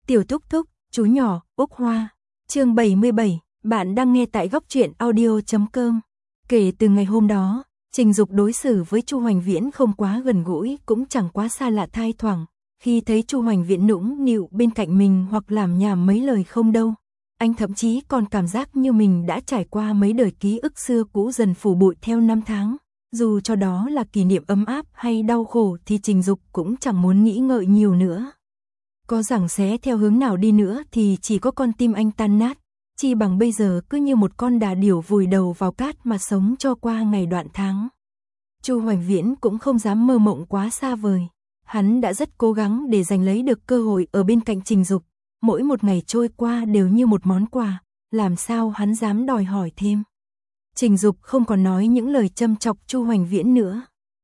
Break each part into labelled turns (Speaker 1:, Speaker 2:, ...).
Speaker 1: Tiểu Thúc Thúc, chú nhỏ, Úc Hoa. Chương 77, bạn đang nghe tại góc truyện audio.com. Kể từ ngày hôm đó, Trình Dục đối xử với Chu Hoành Viễn không quá gần gũi, cũng chẳng quá xa lạ. Thai thoảng khi thấy Chu Hoành Viễn nũng nịu bên cạnh mình hoặc làm nhảm mấy lời không đâu, anh thậm chí còn cảm giác như mình đã trải qua mấy đời ký ức xưa cũ dần phủ bụi theo năm tháng. Dù cho đó là kỷ niệm ấm áp hay đau khổ thì Trình Dục cũng chẳng muốn nghĩ ngợi nhiều nữa. Có giằng xé theo hướng nào đi nữa thì chỉ có con tim anh tan nát, chi bằng bây giờ cứ như một con đà điểu vùi đầu vào cát mà sống cho qua ngày đoạn tháng. Chu Hoành Viễn cũng không dám mơ mộng quá xa vời. Hắn đã rất cố gắng để giành lấy được cơ hội ở bên cạnh Trình Dục. Mỗi một ngày trôi qua đều như một món quà, làm sao hắn dám đòi hỏi thêm. Trình Dục không còn nói những lời châm chọc Chu Hoành Viễn nữa.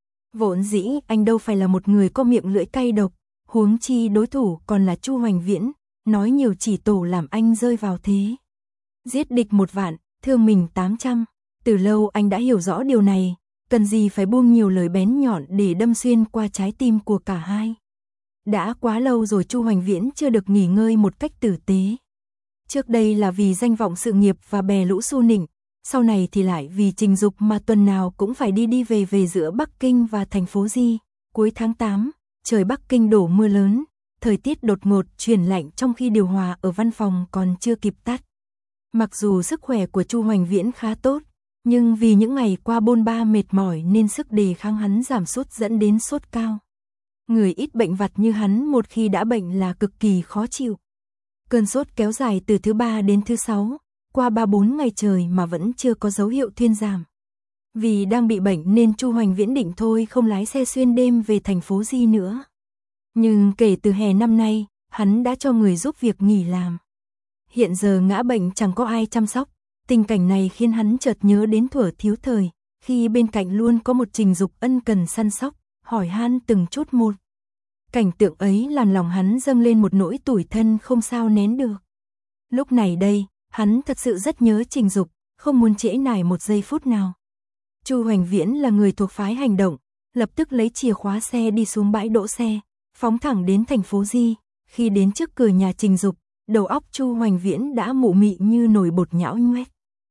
Speaker 1: Vốn dĩ anh đâu phải là một người có miệng lưỡi cay độc, huống chi đối thủ còn là Chu Hoành Viễn, nói nhiều chỉ tổ làm anh rơi vào thế. Giết địch 1 vạn, thương mình 800, từ lâu anh đã hiểu rõ điều này, cần gì phải buông nhiều lời bén nhọn để đâm xuyên qua trái tim của cả hai. Đã quá lâu rồi Chu Hoành Viễn chưa được nghỉ ngơi một cách tử tế. Trước đây là vì danh vọng sự nghiệp và bè lũ xu nịnh, sau này thì lại vì Trình Dục mà tuần nào cũng phải đi về giữa Bắc Kinh và thành phố Di. Cuối tháng 8, trời Bắc Kinh đổ mưa lớn, thời tiết đột ngột chuyển lạnh trong khi điều hòa ở văn phòng còn chưa kịp tắt. Mặc dù sức khỏe của Chu Hoành Viễn khá tốt, nhưng vì những ngày qua bôn ba mệt mỏi nên sức đề kháng hắn giảm sút dẫn đến sốt cao. Người ít bệnh vặt như hắn một khi đã bệnh là cực kỳ khó chịu. Cơn sốt kéo dài từ thứ 3 đến thứ 6, qua 3-4 ngày trời mà vẫn chưa có dấu hiệu thuyên giảm. Vì đang bị bệnh nên Chu Hoành Viễn định thôi không lái xe xuyên đêm về thành phố Di nữa. Nhưng kể từ hè năm nay, hắn đã cho người giúp việc nghỉ làm. Hiện giờ ngã bệnh chẳng có ai chăm sóc, tình cảnh này khiến hắn chợt nhớ đến thuở thiếu thời, khi bên cạnh luôn có một Trình Dục ân cần săn sóc, hỏi han từng chút một. Cảnh tượng ấy làm lòng hắn dâng lên một nỗi tủi thân không sao nén được. Lúc này đây, hắn thật sự rất nhớ Trình Dục, không muốn trễ nải một giây phút nào. Chu Hoành Viễn là người thuộc phái hành động, lập tức lấy chìa khóa xe đi xuống bãi đỗ xe, phóng thẳng đến thành phố Di. Khi đến trước cửa nhà Trình Dục, đầu óc Chu Hoành Viễn đã mụ mị như nồi bột nhão nhoét.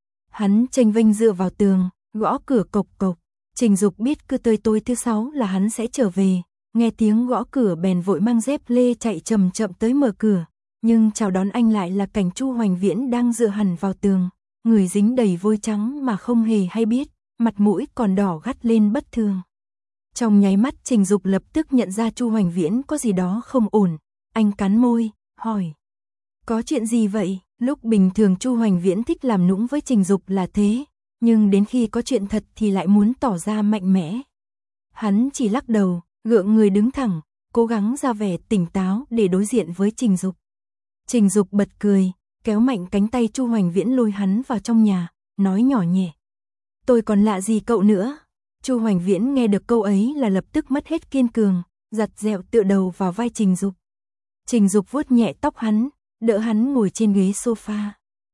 Speaker 1: Hắn chênh vênh dựa vào tường, gõ cửa cộc cộc. Trình Dục biết cứ tới tối thứ 6 là hắn sẽ trở về, nghe tiếng gõ cửa bèn vội mang dép lê chạy chậm chậm tới mở cửa, nhưng chào đón anh lại là cảnh Chu Hoành Viễn đang dựa hẳn vào tường, người dính đầy vôi trắng mà không hề hay biết, mặt mũi còn đỏ gắt lên bất thường. Trong nháy mắt Trình Dục lập tức nhận ra Chu Hoành Viễn có gì đó không ổn, anh cắn môi, hỏi: "Có chuyện gì vậy?" Lúc bình thường Chu Hoành Viễn thích làm nũng với Trình Dục là thế, nhưng đến khi có chuyện thật thì lại muốn tỏ ra mạnh mẽ. Hắn chỉ lắc đầu, gượng người đứng thẳng, cố gắng ra vẻ tỉnh táo để đối diện với Trình Dục. Trình Dục bật cười, kéo mạnh cánh tay Chu Hoành Viễn lôi hắn vào trong nhà, nói nhỏ nhẹ: "Tôi còn lạ gì cậu nữa?" Chu Hoành Viễn nghe được câu ấy là lập tức mất hết kiên cường, giật dẹo tựa đầu vào vai Trình Dục. Trình Dục vuốt nhẹ tóc hắn, đỡ hắn ngồi trên ghế sofa.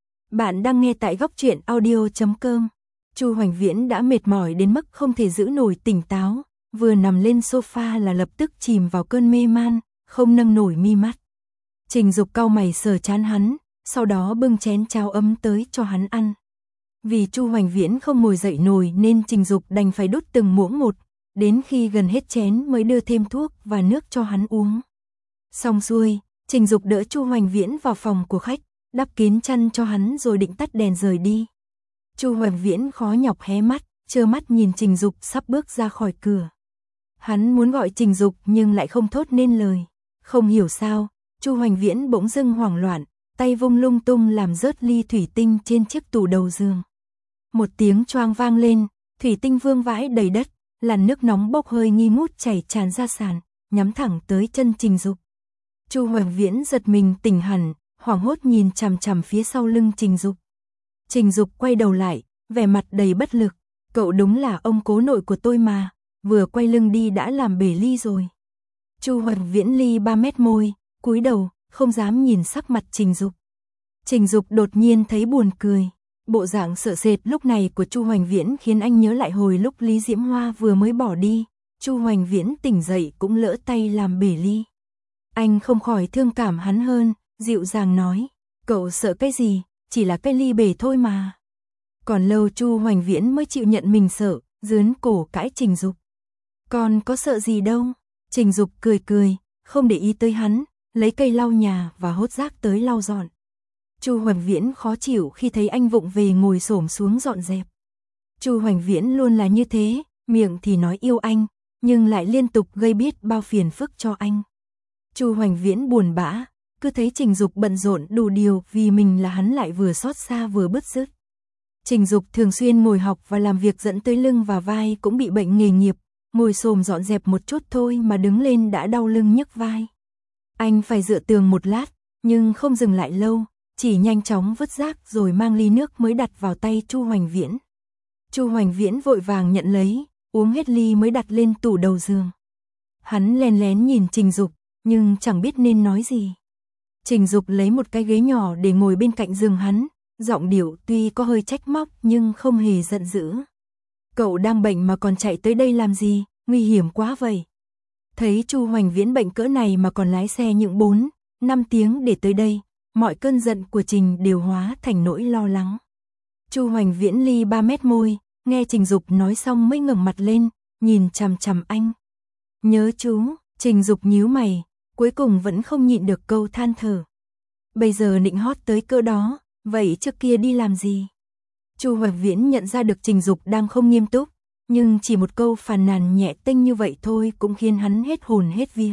Speaker 1: Bạn đang nghe tại góc truyện audio.com. Chu Hoành Viễn đã mệt mỏi đến mức không thể giữ nổi tỉnh táo, vừa nằm lên sofa là lập tức chìm vào cơn mê man, không nâng nổi mi mắt. Trình Dục cau mày sờ trán hắn, sau đó bưng chén cháo ấm tới cho hắn ăn. Vì Chu Hoành Viễn không ngồi dậy nổi nên Trình Dục đành phải đút từng muỗng một, đến khi gần hết chén mới đưa thêm thuốc và nước cho hắn uống. Xong xuôi, Trình Dục đỡ Chu Hoành Viễn vào phòng của khách, đắp kín chăn cho hắn rồi định tắt đèn rời đi. Chu Hoành Viễn khó nhọc hé mắt, trơ mắt nhìn Trình Dục sắp bước ra khỏi cửa. Hắn muốn gọi Trình Dục nhưng lại không thốt nên lời. Không hiểu sao, Chu Hoành Viễn bỗng dưng hoảng loạn, tay vung lung tung làm rớt ly thủy tinh trên chiếc tủ đầu giường. Một tiếng choang vang lên, thủy tinh vương vãi đầy đất, làn nước nóng bốc hơi nghi ngút chảy tràn ra sàn, nhắm thẳng tới chân Trình Dục. Chu Hoành Viễn giật mình tỉnh hẳn, hoảng hốt nhìn chằm chằm phía sau lưng Trình Dục. Trình Dục quay đầu lại, vẻ mặt đầy bất lực. "Cậu đúng là ông cố nội của tôi mà, vừa quay lưng đi đã làm bể ly rồi." Chu Hoành Viễn ly 3 mét môi, cúi đầu, không dám nhìn sắc mặt Trình Dục. Trình Dục đột nhiên thấy buồn cười. Bộ dạng sợ sệt lúc này của Chu Hoành Viễn khiến anh nhớ lại hồi lúc Lý Diễm Hoa vừa mới bỏ đi, Chu Hoành Viễn tỉnh dậy cũng lỡ tay làm bể ly. Anh không khỏi thương cảm hắn hơn, dịu dàng nói, cậu sợ cái gì, chỉ là cái ly bể thôi mà. Còn lâu Chu Hoành Viễn mới chịu nhận mình sợ, dướn cổ cãi Trình Dục. Con có sợ gì đâu. Trình Dục cười cười, không để ý tới hắn, lấy cây lau nhà và hốt rác tới lau dọn. Chu Hoành Viễn khó chịu khi thấy anh vụng về ngồi xổm xuống dọn dẹp. Chu Hoành Viễn luôn là như thế, miệng thì nói yêu anh, nhưng lại liên tục gây biết bao phiền phức cho anh. Chu Hoành Viễn buồn bã, cứ thấy Trình Dục bận rộn đủ điều vì mình là hắn lại vừa xót xa vừa bứt rứt. Trình Dục thường xuyên ngồi học và làm việc dẫn tới lưng và vai cũng bị bệnh nghề nghiệp, ngồi xổm dọn dẹp một chút thôi mà đứng lên đã đau lưng nhức vai. Anh phải dựa tường một lát, nhưng không dừng lại lâu, chỉ nhanh chóng vứt rác rồi mang ly nước mới đặt vào tay Chu Hoành Viễn. Chu Hoành Viễn vội vàng nhận lấy, uống hết ly mới đặt lên tủ đầu giường. Hắn lén lén nhìn Trình Dục, nhưng chẳng biết nên nói gì. Trình Dục lấy một cái ghế nhỏ để ngồi bên cạnh giường hắn, giọng điệu tuy có hơi trách móc nhưng không hề giận dữ. Cậu đang bệnh mà còn chạy tới đây làm gì, nguy hiểm quá vậy. Thấy Chu Hoành Viễn bệnh cỡ này mà còn lái xe những 4-5 tiếng để tới đây, mọi cơn giận của Trình đều hóa thành nỗi lo lắng. Chu Hoành Viễn ly 3 mét môi, nghe Trình Dục nói xong mới ngẩng mặt lên, nhìn chằm chằm anh. Nhớ chú, Trình Dục nhíu mày, cuối cùng vẫn không nhịn được câu than thở. Bây giờ nịnh hót tới cỡ đó, vậy trước kia đi làm gì? Chu Hoành Viễn nhận ra được Trình Dục đang không nghiêm túc, nhưng chỉ một câu phàn nàn nhẹ tênh như vậy thôi cũng khiến hắn hết hồn hết vía.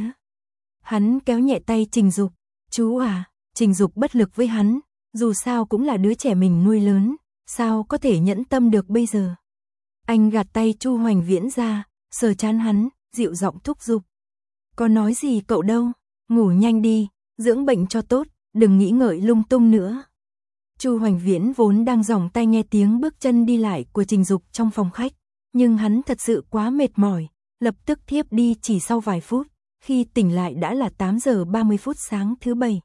Speaker 1: Hắn kéo nhẹ tay Trình Dục, chú à, Trình Dục bất lực với hắn, dù sao cũng là đứa trẻ mình nuôi lớn, sao có thể nhẫn tâm được bây giờ. Anh gạt tay Chu Hoành Viễn ra, sờ trán hắn, dịu giọng thúc giục. Có nói gì cậu đâu, ngủ nhanh đi, dưỡng bệnh cho tốt, đừng nghĩ ngợi lung tung nữa. Chu Hoành Viễn vốn đang giỏng tai nghe tiếng bước chân đi lại của Trình Dục trong phòng khách, nhưng hắn thật sự quá mệt mỏi, lập tức thiếp đi chỉ sau vài phút, khi tỉnh lại đã là 8 giờ 30 phút sáng thứ Bảy.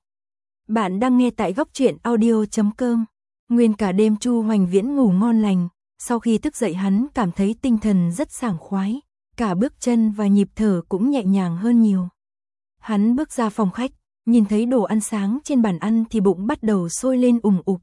Speaker 1: Bạn đang nghe tại góc truyện audio.com. Nguyên cả đêm Chu Hoành Viễn ngủ ngon lành, sau khi thức dậy hắn cảm thấy tinh thần rất sảng khoái, cả bước chân và nhịp thở cũng nhẹ nhàng hơn nhiều. Hắn bước ra phòng khách, nhìn thấy đồ ăn sáng trên bàn ăn thì bụng bắt đầu sôi lên ùm ụp.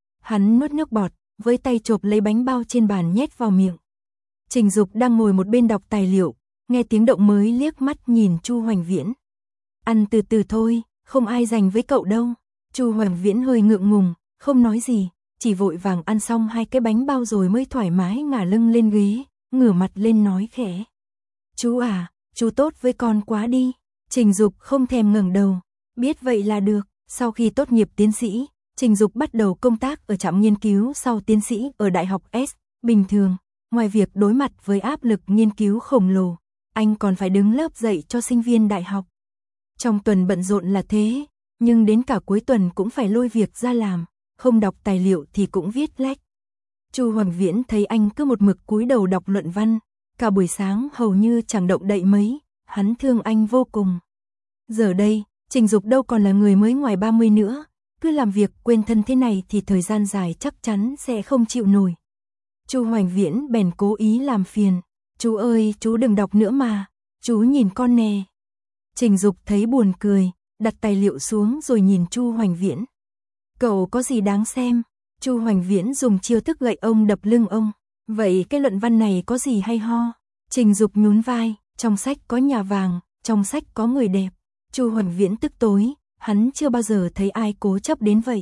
Speaker 1: Hắn nuốt nước bọt, với tay chộp lấy bánh bao trên bàn nhét vào miệng. Trình Dục đang ngồi một bên đọc tài liệu, nghe tiếng động mới liếc mắt nhìn Chu Hoành Viễn. Ăn từ từ thôi, không ai giành với cậu đâu. Chu Hoành Viễn hơi ngượng ngùng, không nói gì, chỉ vội vàng ăn xong 2 cái bánh bao rồi mới thoải mái ngả lưng lên ghế, ngửa mặt lên nói khẽ. Chú à, chú tốt với con quá đi. Trình Dục không thèm ngẩng đầu, biết vậy là được. Sau khi tốt nghiệp tiến sĩ, Trình Dục bắt đầu công tác ở trạm nghiên cứu sau tiến sĩ ở Đại học S. Bình thường, ngoài việc đối mặt với áp lực nghiên cứu khổng lồ, anh còn phải đứng lớp dạy cho sinh viên đại học. Trong tuần bận rộn là thế, nhưng đến cả cuối tuần cũng phải lôi việc ra làm, không đọc tài liệu thì cũng viết lách. Chu Hoành Viễn thấy anh cứ một mực cúi đầu đọc luận văn, cả buổi sáng hầu như chẳng động đậy mấy, hắn thương anh vô cùng. Giờ đây, Trình Dục đâu còn là người mới ngoài 30 nữa, cứ làm việc quên thân thế này thì thời gian dài chắc chắn sẽ không chịu nổi. Chu Hoành Viễn bèn cố ý làm phiền, chú ơi chú đừng đọc nữa mà, chú nhìn con nè. Trình Dục thấy buồn cười, đặt tài liệu xuống rồi nhìn Chu Hoành Viễn. Cậu có gì đáng xem? Chu Hoành Viễn dùng chiêu thức gậy ông đập lưng ông. Vậy cái luận văn này có gì hay ho? Trình Dục nhún vai, trong sách có nhà vàng, trong sách có người đẹp. Chu Hoành Viễn tức tối, hắn chưa bao giờ thấy ai cố chấp đến vậy.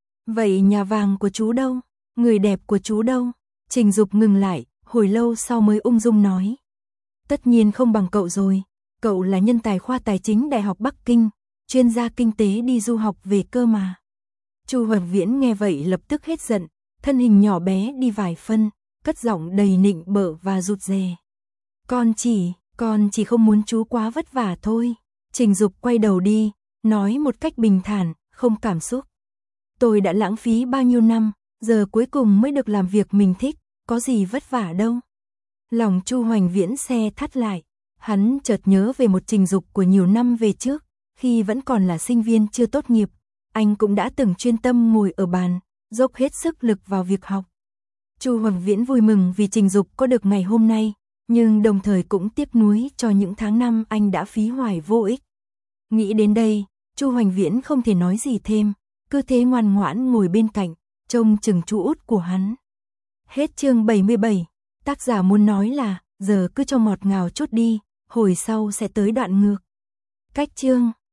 Speaker 1: Vậy nhà vàng của chú đâu? Người đẹp của chú đâu? Trình Dục ngừng lại, hồi lâu sau mới ung dung nói. Tất nhiên không bằng cậu rồi, cậu là nhân tài khoa tài chính Đại học Bắc Kinh, chuyên gia kinh tế đi du học về cơ mà. Chu Hoành Viễn nghe vậy lập tức hết giận, thân hình nhỏ bé đi vài phân, cất giọng đầy nịnh bợ và rụt rè. Con chỉ không muốn chú quá vất vả thôi. Trình Dục quay đầu đi, nói một cách bình thản, không cảm xúc. Tôi đã lãng phí bao nhiêu năm, giờ cuối cùng mới được làm việc mình thích, có gì vất vả đâu. Lòng Chu Hoành Viễn xe thắt lại, hắn chợt nhớ về một Trình Dục của nhiều năm về trước, khi vẫn còn là sinh viên chưa tốt nghiệp, anh cũng đã từng chuyên tâm ngồi ở bàn, dốc hết sức lực vào việc học. Chu Hoành Viễn vui mừng vì Trình Dục có được ngày hôm nay, nhưng đồng thời cũng tiếc nuối cho những tháng năm anh đã phí hoài vô ích. Nghĩ đến đây, Chu Hoành Viễn không thể nói gì thêm, cứ thế ngoan ngoãn ngồi bên cạnh, trông chừng chú út của hắn. Hết chương 77, tác giả muốn nói là, giờ cứ cho ngọt ngào chút đi, hồi sau sẽ tới đoạn ngược. Cách chương